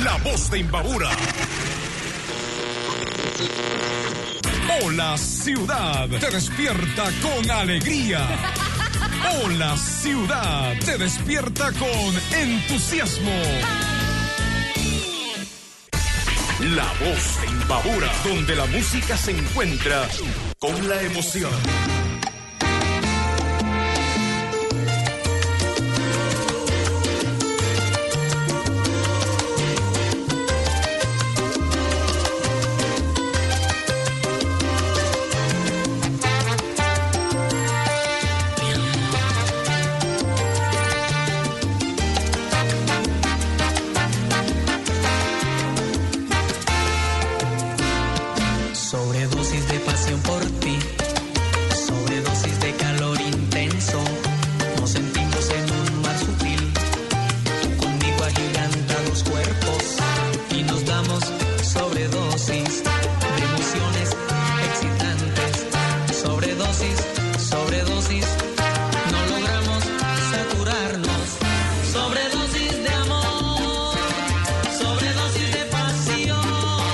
la voz de Imbabura. Hola Ciudad, te despierta con alegría. Hola Ciudad, te despierta con entusiasmo. La voz de Imbabura, donde la música se encuentra con la emoción. Sobredosis de pasión por ti, sobredosis de calor intenso, nos sentimos en un mar sutil, tú conmigo agigantan los cuerpos y nos damos sobredosis de emociones excitantes, sobredosis, sobredosis, no logramos saturarnos, sobredosis de amor, sobredosis de pasión.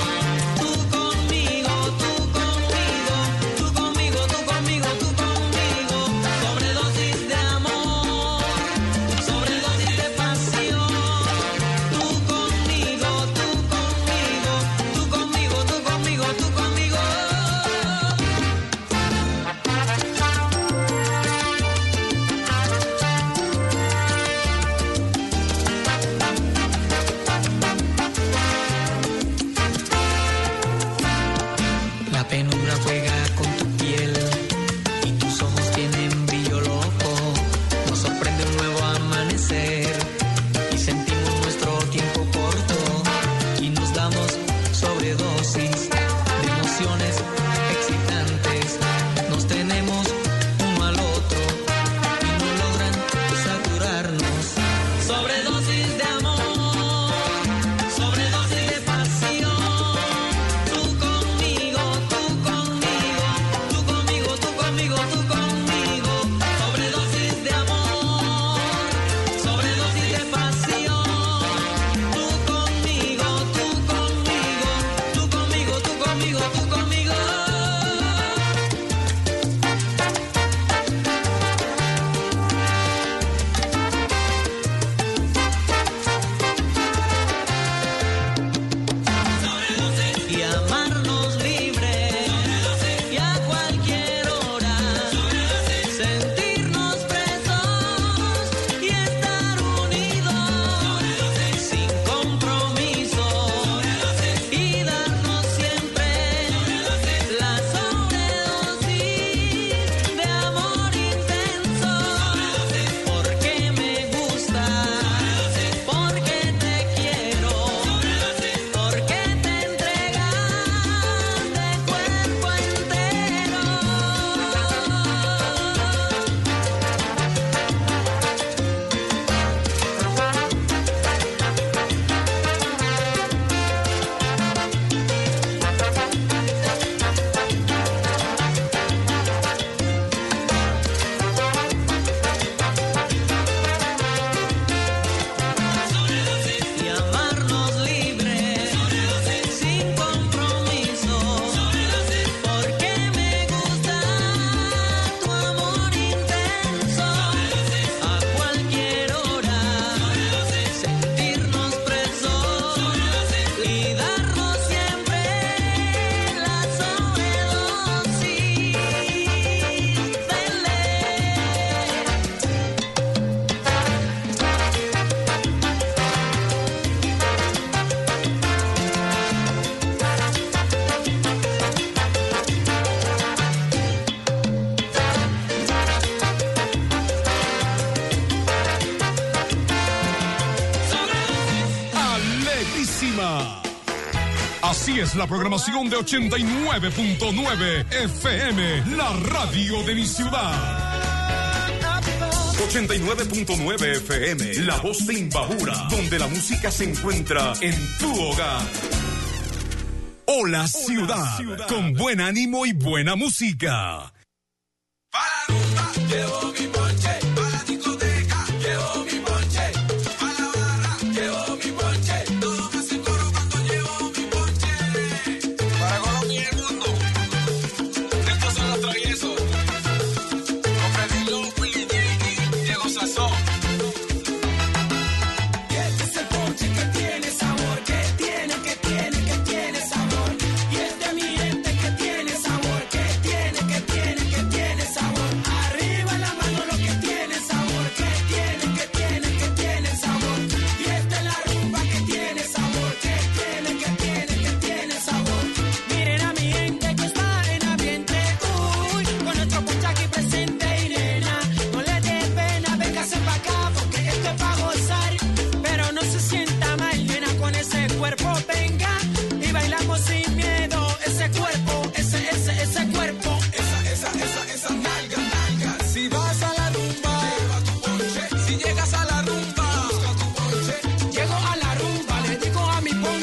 La penumbra juega con tu piel y tus ojos tienen brillo loco. Nos sorprende un nuevo amanecer y sentimos nuestro tiempo corto y nos damos sobredosis de emociones excitantes. Nos tenemos uno al otro y no logran saturarnos. Sobredosis de amor, sobredosis de pasión. Sobredosis de amor, sobredosis de pasión, tú conmigo, tú conmigo, tú conmigo, tú conmigo, tú conmigo. Y amarnos libre y a cualquier hora, sentirnos presos y estar unidos sin compromiso y darnos siempre la sobredosis de amor intenso, porque me gusta, porque te quiero, porque te entregas de cuerpo entero. Y amarnos libre, sin compromiso, porque me gusta tu amor intenso, a cualquier hora, sentirnos presos y darnos siempre la sobredosis de Alegrísima. Así es la programación de 89.9 FM, la radio de mi ciudad. 89.9 FM, la voz de Imbabura, donde la música se encuentra en tu hogar. Hola Ciudad, con buen ánimo y buena música. Para la rumba, llevo mi ponche. Para la discoteca, llevo mi ponche. Para la barra, llevo mi ponche. Todo me hace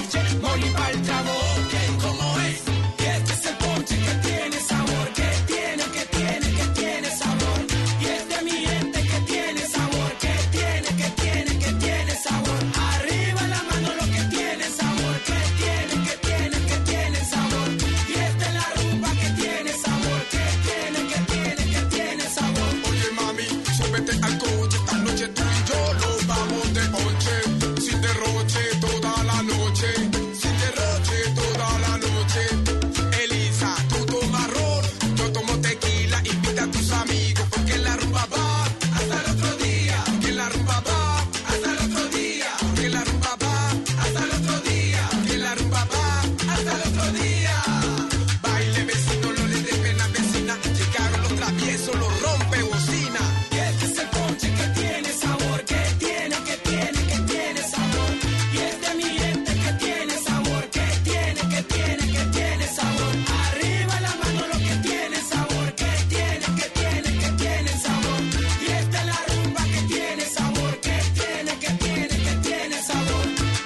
ponche, moli pa'l trago. Ok, ¿cómo es? Y este es el ponche que tiene sabor, que tiene sabor. Y este mi gente que tiene sabor, que tiene sabor. Arriba la mano lo que tiene sabor, que tiene sabor. Y esta es la rumba que tiene sabor, que tiene sabor. Oye mami, súbete al coche, esta noche tú y yo nos vamos de ponche. Sin derroche toda la noche, sin derroche toda la noche. Elisa, tú tomas ron, yo tomo tequila, invita a tus amigos, porque la rumba va hasta el otro día. Que la rumba va hasta el otro día. Que la rumba va hasta el otro día. Que la rumba va hasta el otro día. Baile vecino, no le dé pena vecina. Llegaron los traviesos, los rompe bocina. Y este es el ponche que tiene sabor, que tiene sabor. Y este mi gente que tiene sabor, que tiene sabor. Arriba la mano lo que tiene sabor, que tiene sabor. Y esta es la rumba que tiene sabor, que tiene sabor.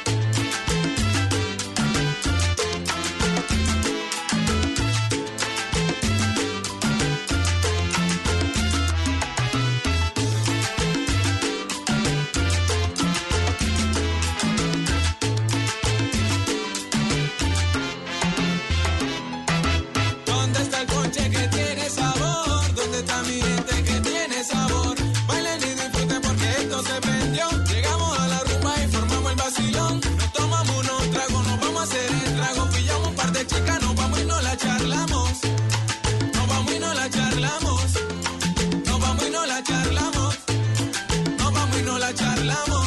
¿Dónde está el ponche que tiene sabor? ¿Dónde está mi gente que tiene sabor? Bailen y disfruten porque esto se prendió. Llegamos a la rumba y formamos el vacilón. Nos tomamos unos tragos, nos vamos a hacer el trago. Pillamos un par de chicas, nos vamos y nos la charlamos. Nos vamos y nos la charlamos. Nos vamos y nos la charlamos. Nos vamos y nos la charlamos.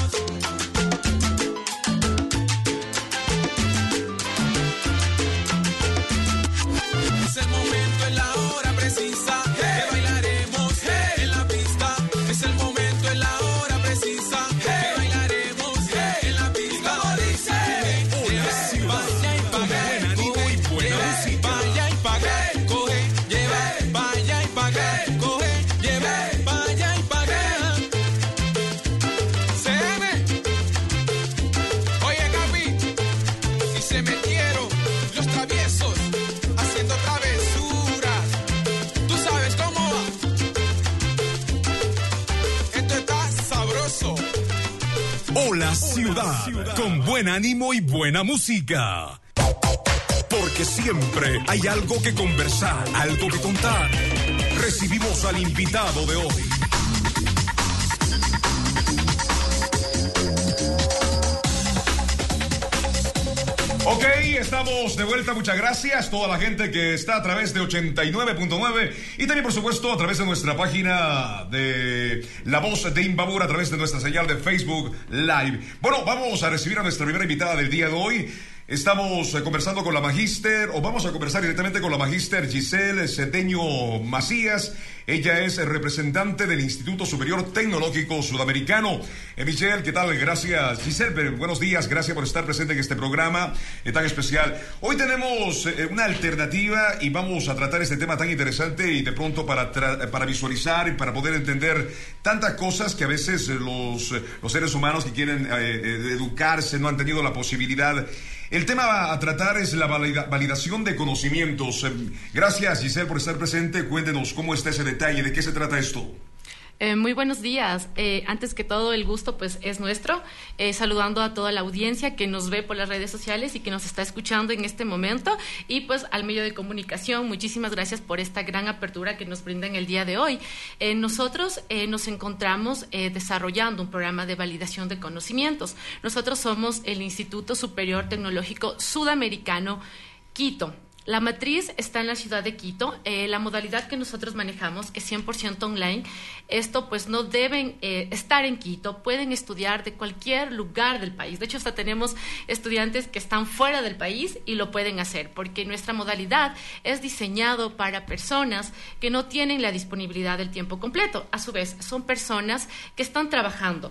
Es el momento, es la hora precisa que bailaremos en la pista. Es el momento, es la hora precisa que bailaremos en la pista. Vaya y pague, coge, vaya y pague, coge, lleve, vaya y pague, coge, lleve, vaya y pague. Oye Capi, y se metieron los traviesos haciendo travesuras. Tú sabes cómo va. Esto está sabroso. Hola Ciudad, con buen ánimo y buena música. Porque siempre hay algo que conversar, algo que contar. Recibimos al invitado de hoy. Ok, estamos de vuelta, muchas gracias. Toda la gente que está a través de 89.9 y también, por supuesto, a través de nuestra página de La Voz de Imbabura, a través de nuestra señal de Facebook Live. Bueno, vamos a recibir a nuestra primera invitada del día de hoy. Estamos conversando con la magíster, o vamos a conversar directamente con la magíster Giselle Cedeño Macías. Ella es representante del Instituto Superior Tecnológico Sudamericano. Michelle, ¿qué tal? Gracias, Giselle. Buenos días, gracias por estar presente en este programa tan especial. Hoy tenemos una alternativa y vamos a tratar este tema tan interesante y de pronto para visualizar y para poder entender tantas cosas que a veces los seres humanos que quieren educarse no han tenido la posibilidad. El tema a tratar es la validación de conocimientos. Gracias, Giselle, por estar presente. Cuéntenos cómo está ese detalle, de qué se trata esto. Muy buenos días. Antes que todo, el gusto pues es nuestro. Saludando a toda la audiencia que nos ve por las redes sociales y que nos está escuchando en este momento. Y pues al medio de comunicación, muchísimas gracias por esta gran apertura que nos brindan el día de hoy. Nosotros nos encontramos desarrollando un programa de validación de conocimientos. Nosotros somos el Instituto Superior Tecnológico Sudamericano Quito. La matriz está en la ciudad de Quito. La modalidad que nosotros manejamos es 100% online. Esto pues no deben estar en Quito, pueden estudiar de cualquier lugar del país. De hecho, hasta tenemos estudiantes que están fuera del país y lo pueden hacer, porque nuestra modalidad es diseñado para personas que no tienen la disponibilidad del tiempo completo. A su vez, son personas que están trabajando,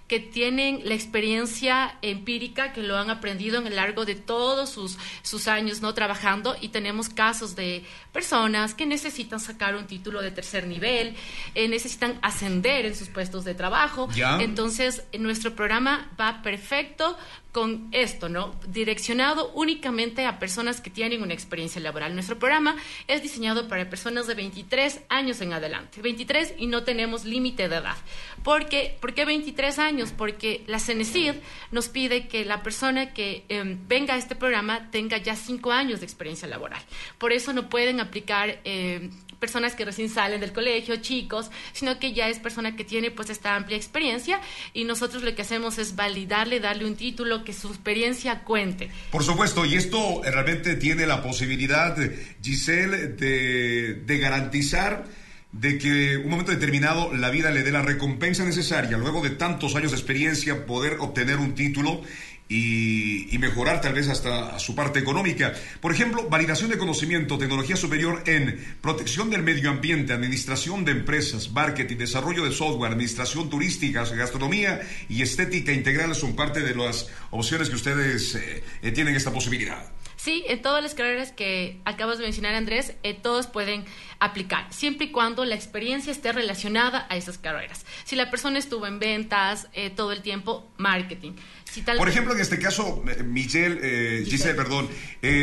que tienen la experiencia empírica, que lo han aprendido en el largo de todos sus años, ¿no?, trabajando, y tenemos casos de personas que necesitan sacar un título de tercer nivel, necesitan ascender en sus puestos de trabajo. ¿Ya? Entonces, nuestro programa va perfecto con esto, ¿no? Direccionado únicamente a personas que tienen una experiencia laboral. Nuestro programa es diseñado para personas de 23 años en adelante. 23 y no tenemos límite de edad. ¿Por qué 23 años? Porque la CENESID nos pide que la persona que venga a este programa tenga ya 5 años de experiencia laboral. Por eso no pueden aplicar personas que recién salen del colegio, chicos, sino que ya es persona que tiene pues esta amplia experiencia, y nosotros lo que hacemos es validarle, darle un título, que su experiencia cuente. Por supuesto, y esto realmente tiene la posibilidad, Giselle, de garantizar de que un momento determinado la vida le dé la recompensa necesaria, luego de tantos años de experiencia, poder obtener un título y mejorar tal vez hasta su parte económica. Por ejemplo, validación de conocimiento, tecnología superior en protección del medio ambiente, administración de empresas, marketing, desarrollo de software, administración turística, gastronomía y estética integral son parte de las opciones que ustedes tienen esta posibilidad. Sí, en todas las carreras que acabas de mencionar, Andrés, todos pueden aplicar, siempre y cuando la experiencia esté relacionada a esas carreras. Si la persona estuvo en ventas todo el tiempo, marketing. Si tal... Por ejemplo, en este caso, Giselle, perdón,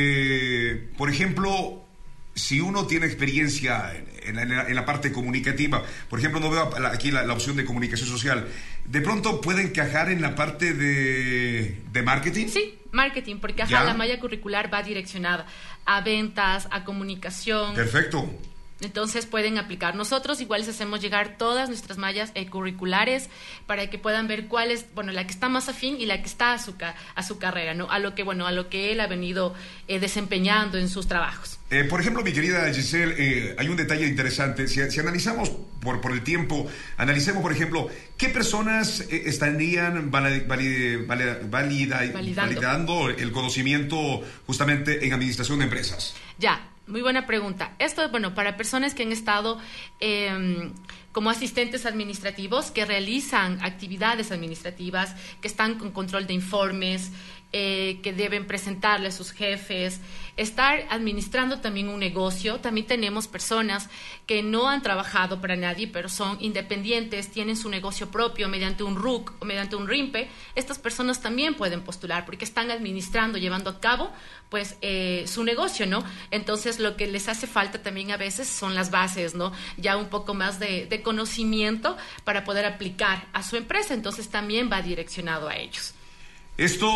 por ejemplo, si uno tiene experiencia en la parte comunicativa, por ejemplo, no veo aquí la opción de comunicación social, ¿de pronto puede encajar en la parte de marketing? Sí, marketing, porque la malla curricular va direccionada a ventas, a comunicación. Perfecto. Entonces pueden aplicar. Nosotros igual les hacemos llegar todas nuestras mallas curriculares para que puedan ver cuál es, bueno, la que está más afín y la que está a su carrera, ¿no? A lo que él ha venido desempeñando en sus trabajos. Por ejemplo, mi querida Giselle, hay un detalle interesante. Si analizamos por el tiempo, analicemos, por ejemplo, ¿qué personas estarían validando el conocimiento justamente en administración de empresas? Ya. Muy buena pregunta. Esto es, bueno, para personas que han estado como asistentes administrativos, que realizan actividades administrativas, que están con control de informes, que deben presentarle a sus jefes, estar administrando también un negocio. También tenemos personas que no han trabajado para nadie, pero son independientes, tienen su negocio propio mediante un RUC o mediante un RIMPE. Estas personas también pueden postular porque están administrando, llevando a cabo pues su negocio, ¿no? Entonces lo que les hace falta también a veces son las bases, ¿no? Ya un poco más de conocimiento para poder aplicar a su empresa. Entonces también va direccionado a ellos. Esto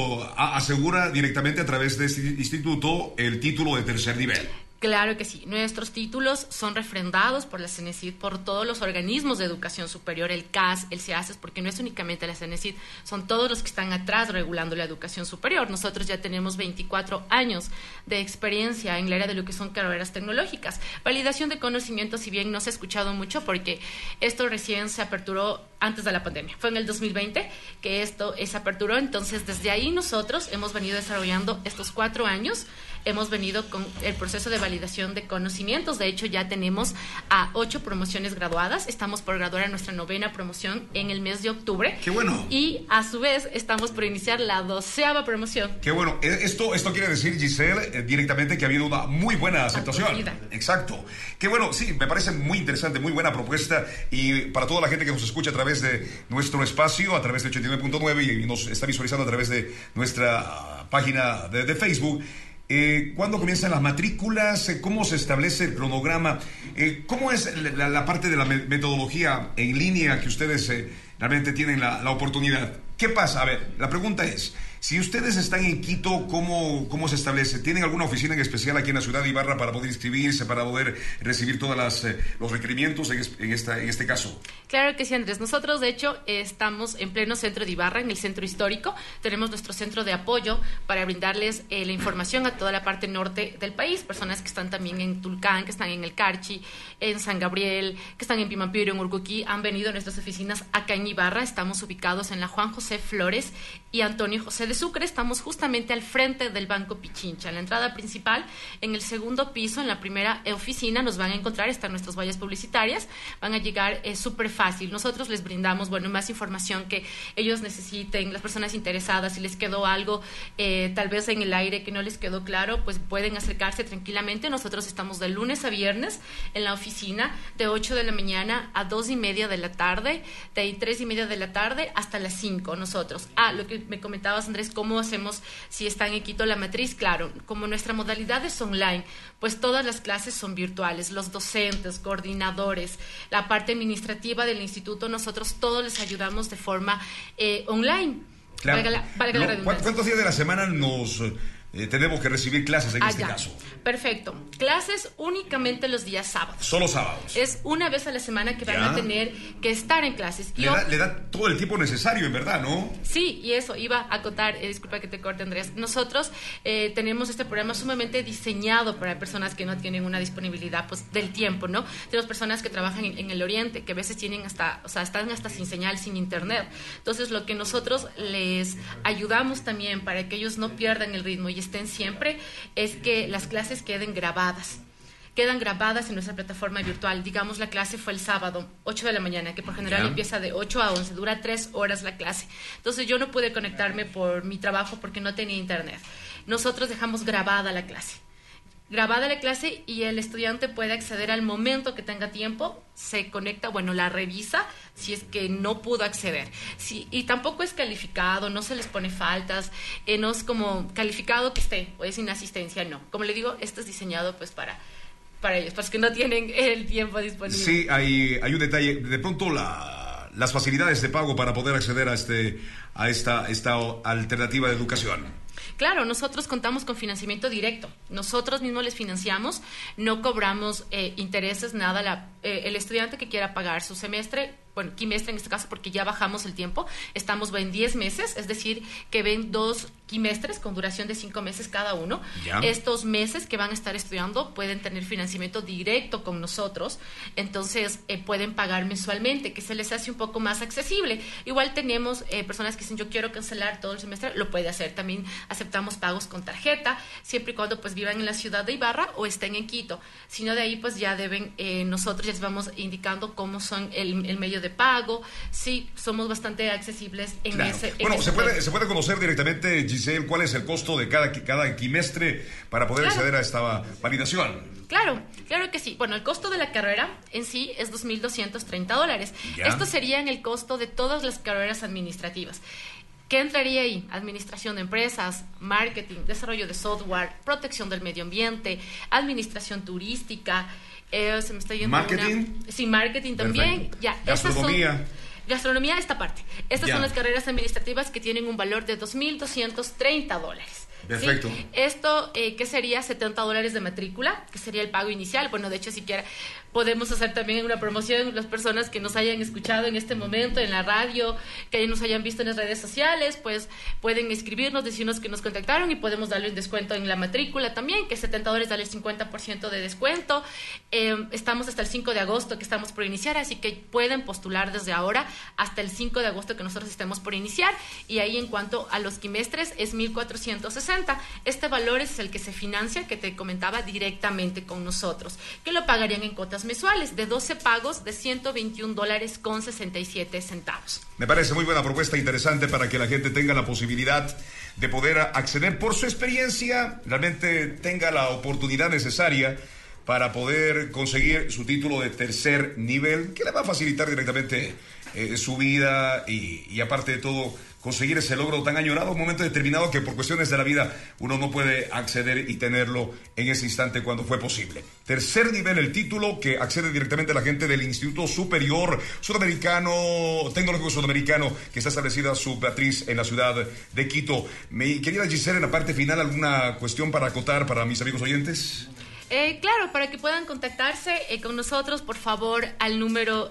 asegura directamente a través de este instituto el título de tercer nivel. Claro que sí. Nuestros títulos son refrendados por la CENESID, por todos los organismos de educación superior, el CAS, el CIASES, porque no es únicamente la CENESID, son todos los que están atrás regulando la educación superior. Nosotros ya tenemos 24 años de experiencia en la área de lo que son carreras tecnológicas. Validación de conocimientos, si bien no se ha escuchado mucho, porque esto recién se aperturó antes de la pandemia. Fue en el 2020 que esto se aperturó. Entonces, desde ahí nosotros hemos venido desarrollando estos 4 años. Hemos venido con el proceso de validación de conocimientos. De hecho, ya tenemos a 8 promociones graduadas. Estamos por graduar a nuestra 9ª promoción en el mes de octubre. ¡Qué bueno! Y a su vez estamos por iniciar la 12ª promoción. ¡Qué bueno! Esto quiere decir, Giselle, directamente que ha habido una muy buena aceptación. Acogida. Exacto. ¡Qué bueno! Sí, me parece muy interesante, muy buena propuesta. Y para toda la gente que nos escucha a través de nuestro espacio, a través de 89.9 y nos está visualizando a través de nuestra página de Facebook, ¿cuándo comienzan las matrículas? ¿Cómo se establece el cronograma? ¿Cómo es la parte de la metodología en línea que ustedes realmente tienen la oportunidad? ¿Qué pasa? A ver, la pregunta es, si ustedes están en Quito, ¿cómo se establece? ¿Tienen alguna oficina en especial aquí en la ciudad de Ibarra para poder inscribirse, para poder recibir todos los requerimientos en este caso? Claro que sí, Andrés. Nosotros, de hecho, estamos en pleno centro de Ibarra, en el centro histórico. Tenemos nuestro centro de apoyo para brindarles la información a toda la parte norte del país. Personas que están también en Tulcán, que están en el Carchi, en San Gabriel, que están en Pimampiro, en Urcuquí, han venido a nuestras oficinas acá en Ibarra. Estamos ubicados en la Juan José Flores y Antonio José de Sucre estamos justamente al frente del Banco Pichincha, en la entrada principal, en el segundo piso, en la primera oficina, nos van a encontrar, están nuestras vallas publicitarias, van a llegar súper fácil. Nosotros les brindamos, más información que ellos necesiten, las personas interesadas, si les quedó algo tal vez en el aire que no les quedó claro, pues pueden acercarse tranquilamente. Nosotros estamos de lunes a viernes en la oficina, de 8 de la mañana a 2:30 de la tarde, de ahí 3:30 de la tarde hasta las 5 nosotros. Lo que me comentabas, Andrés, ¿cómo hacemos si están en Quito la matriz? Claro, como nuestra modalidad es online, pues todas las clases son virtuales, los docentes, coordinadores, la parte administrativa del instituto, nosotros todos les ayudamos de forma online. Claro. Valga la redundancia. ¿Cuántos días de la semana nos tenemos que recibir clases en este caso? Perfecto. Clases únicamente los días sábados. Solo sábados. Es una vez a la semana que van a tener que estar en clases. Le da todo el tiempo necesario, en verdad, ¿no? Sí, y eso, iba a acotar, disculpa que te corte, Andrés. Nosotros tenemos este programa sumamente diseñado para personas que no tienen una disponibilidad pues del tiempo, ¿no? Tenemos personas que trabajan en el oriente, que a veces tienen están hasta sin señal, sin internet. Entonces, lo que nosotros les ayudamos también para que ellos no pierdan el ritmo y estén siempre, es que las clases quedan grabadas en nuestra plataforma virtual. Digamos, la clase fue el sábado, 8 de la mañana, que por general empieza de 8 a 11, dura 3 horas la clase. Entonces yo no pude conectarme por mi trabajo porque no tenía internet. Nosotros dejamos grabada la clase y el estudiante puede acceder al momento que tenga tiempo, se conecta, la revisa si es que no pudo acceder. Sí, y tampoco es calificado, no se les pone faltas, no es como calificado que esté, o es inasistencia, no. Como le digo, esto es diseñado pues para ellos, para los que no tienen el tiempo disponible. Sí, hay un detalle, de pronto las facilidades de pago para poder acceder a esta alternativa de educación. Claro, nosotros contamos con financiamiento directo. Nosotros mismos les financiamos, no cobramos intereses, nada. El estudiante que quiera pagar su semestre, quimestre en este caso, porque ya bajamos el tiempo, estamos en 10 meses, es decir, que ven 2 quimestres con duración de 5 meses cada uno. Ya. Estos meses que van a estar estudiando pueden tener financiamiento directo con nosotros, entonces pueden pagar mensualmente, que se les hace un poco más accesible. Igual tenemos personas que dicen, yo quiero cancelar todo el semestre, lo puede hacer. También aceptamos pagos con tarjeta, siempre y cuando pues vivan en la ciudad de Ibarra o estén en Quito. Si no, de ahí pues ya deben, nosotros ya les vamos indicando cómo son el medio de pago. Sí, somos bastante accesibles en ese. Se puede conocer directamente, Giselle, cuál es el costo de cada quimestre para poder acceder a esta validación. Claro que sí. El costo de la carrera en sí es $2,230. Esto sería en el costo de todas las carreras administrativas. ¿Qué entraría ahí? Administración de empresas, marketing, desarrollo de software, protección del medio ambiente, administración turística, se me está yendo ¿marketing? Sí, marketing también. Ya, gastronomía, esta parte. Estas son las carreras administrativas que tienen un valor de $2,230. Perfecto. ¿Sí? Esto, ¿qué sería? $70 de matrícula, que sería el pago inicial. De hecho, siquiera podemos hacer también una promoción, las personas que nos hayan escuchado en este momento en la radio, que nos hayan visto en las redes sociales, pues pueden escribirnos, decirnos que nos contactaron y podemos darle un descuento en la matrícula también, que $70 darle el 50% de descuento. Estamos hasta el 5 de agosto que estamos por iniciar, así que pueden postular desde ahora hasta el 5 de agosto que nosotros estemos por iniciar, y ahí en cuanto a los quimestres es $1,460. Este valor es el que se financia, que te comentaba, directamente con nosotros, que lo pagarían en cuotas mensuales de 12 pagos de $121.67. Me parece muy buena propuesta, interesante para que la gente tenga la posibilidad de poder acceder por su experiencia, realmente tenga la oportunidad necesaria para poder conseguir su título de tercer nivel, que le va a facilitar directamente su vida y aparte de todo, conseguir ese logro tan añorado, un momento determinado que por cuestiones de la vida uno no puede acceder y tenerlo en ese instante cuando fue posible. Tercer nivel, el título que accede directamente a la gente del Instituto Superior Tecnológico Sudamericano, que está establecida su matriz en la ciudad de Quito. Mi querida Giselle, en la parte final, ¿alguna cuestión para acotar para mis amigos oyentes? Claro, para que puedan contactarse con nosotros, por favor, al número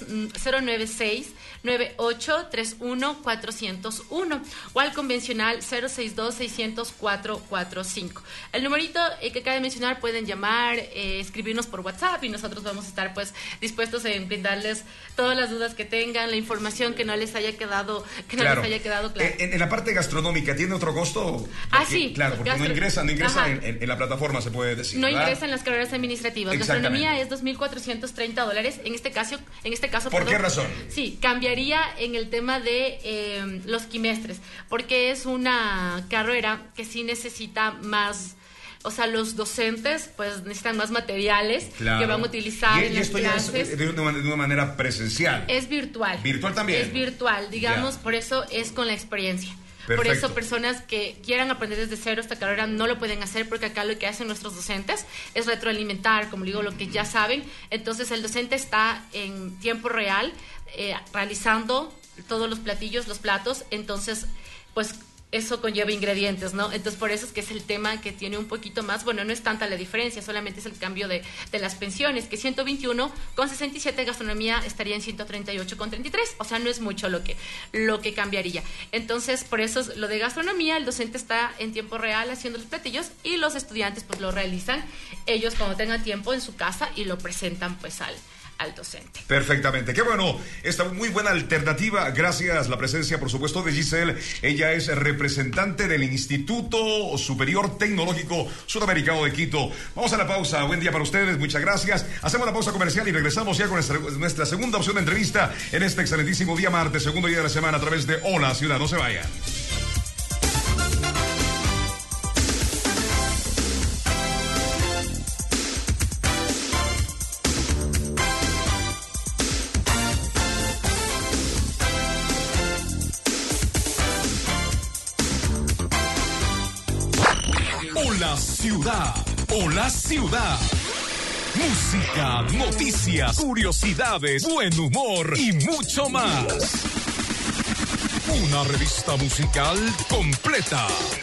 096-9831-401 o al convencional 062-600-445. El numerito que acaba de mencionar pueden llamar, escribirnos por WhatsApp y nosotros vamos a estar pues dispuestos en brindarles todas las dudas que tengan, la información que no les haya quedado, claro. clara. En la parte gastronómica, ¿tiene otro costo? Sí. Claro, porque no ingresa en la plataforma, se puede decir. No ¿verdad? ingresa en las carreras administrativas. Gastronomía es $2,430. En este caso, ¿por qué razón? Sí, cambiaría en el tema de los quimestres, porque es una carrera que sí necesita más. O sea, los docentes pues necesitan más materiales que van a utilizar en las clases. Ya es de una manera presencial. Es virtual. ¿Virtual también? Es virtual, digamos, por eso es con la experiencia. Perfecto. Por eso personas que quieran aprender desde cero esta carrera no lo pueden hacer, porque acá lo que hacen nuestros docentes es retroalimentar, como digo, lo que ya saben. Entonces el docente está en tiempo real realizando todos los platillos, los platos, entonces pues eso conlleva ingredientes, ¿no? Entonces por eso es que es el tema que tiene un poquito más, bueno, no es tanta la diferencia, solamente es el cambio de las pensiones, que 121,67, gastronomía estaría en 138,33, o sea, no es mucho lo que cambiaría. Entonces, por eso es lo de gastronomía, el docente está en tiempo real haciendo los platillos y los estudiantes pues lo realizan ellos cuando tengan tiempo en su casa y lo presentan pues al docente. Perfectamente, qué bueno, esta muy buena alternativa, gracias la presencia por supuesto de Giselle. Ella es representante del Instituto Superior Tecnológico Sudamericano de Quito. Vamos a la pausa, buen día para ustedes, muchas gracias. Hacemos la pausa comercial y regresamos ya con nuestra segunda opción de entrevista en este excelentísimo día martes, segundo día de la semana, a través de Hola Ciudad. No se vayan. Hola Ciudad. Música, noticias, curiosidades, buen humor y mucho más. Una revista musical completa.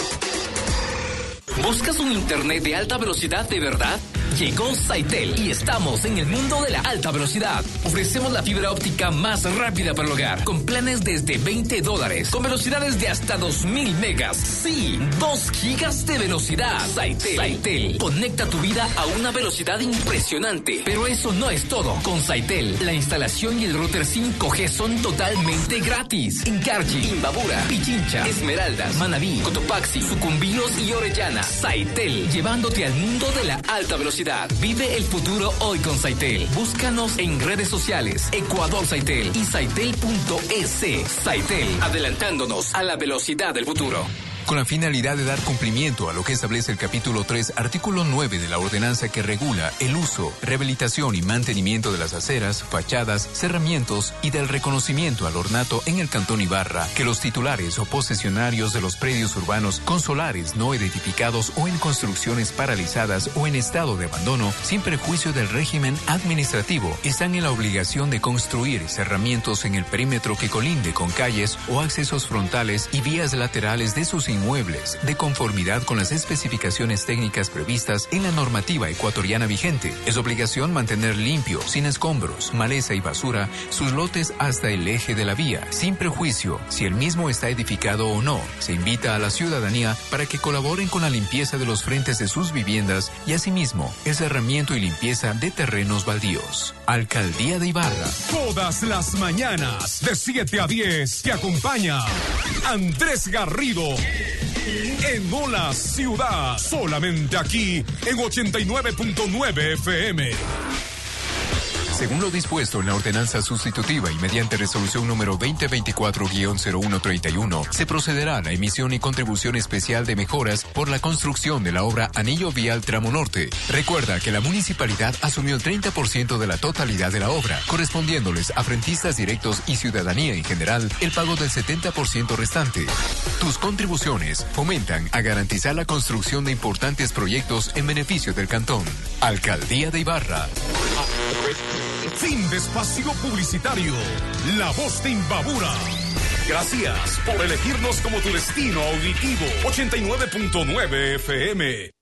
¿Buscas un internet de alta velocidad de verdad? Llegó Saitel y estamos en el mundo de la alta velocidad. Ofrecemos la fibra óptica más rápida para el hogar, con planes desde $20, con velocidades de hasta 2000 megas. Sí, 2 gigas de velocidad. Saitel. Conecta tu vida a una velocidad impresionante. Pero eso no es todo. Con Saitel, la instalación y el router 5G son totalmente gratis. En Carchi, Imbabura, Pichincha, Esmeraldas, Manabí, Cotopaxi, Sucumbilos y Orellana. Saitel, llevándote al mundo de la alta velocidad. Vive el futuro hoy con Saitel. Búscanos en redes sociales, Ecuador Saitel y Saitel.es. Saitel, adelantándonos a la velocidad del futuro. Con la finalidad de dar cumplimiento a lo que establece el capítulo 3, artículo 9 de la ordenanza que regula el uso, rehabilitación y mantenimiento de las aceras, fachadas, cerramientos y del reconocimiento al ornato en el Cantón Ibarra, que los titulares o posesionarios de los predios urbanos con solares no edificados o en construcciones paralizadas o en estado de abandono, sin perjuicio del régimen administrativo, están en la obligación de construir cerramientos en el perímetro que colinde con calles o accesos frontales y vías laterales de sus inmuebles, de conformidad con las especificaciones técnicas previstas en la normativa ecuatoriana vigente. Es obligación mantener limpio, sin escombros, maleza y basura, sus lotes hasta el eje de la vía, sin prejuicio si el mismo está edificado o no. Se invita a la ciudadanía para que colaboren con la limpieza de los frentes de sus viviendas y asimismo el cerramiento y limpieza de terrenos baldíos. Alcaldía de Ibarra. Todas las mañanas, de 7 a 10, te acompaña Andrés Garrido en Hola Ciudad, solamente aquí en 89.9 FM. Según lo dispuesto en la ordenanza sustitutiva y mediante resolución número 2024-0131, se procederá a la emisión y contribución especial de mejoras por la construcción de la obra Anillo Vial Tramo Norte. Recuerda que la municipalidad asumió el 30% de la totalidad de la obra, correspondiéndoles a frentistas directos y ciudadanía en general el pago del 70% restante. Tus contribuciones fomentan a garantizar la construcción de importantes proyectos en beneficio del cantón. Alcaldía de Ibarra. Fin de espacio publicitario. La voz de Imbabura. Gracias por elegirnos como tu destino auditivo. 89.9 FM.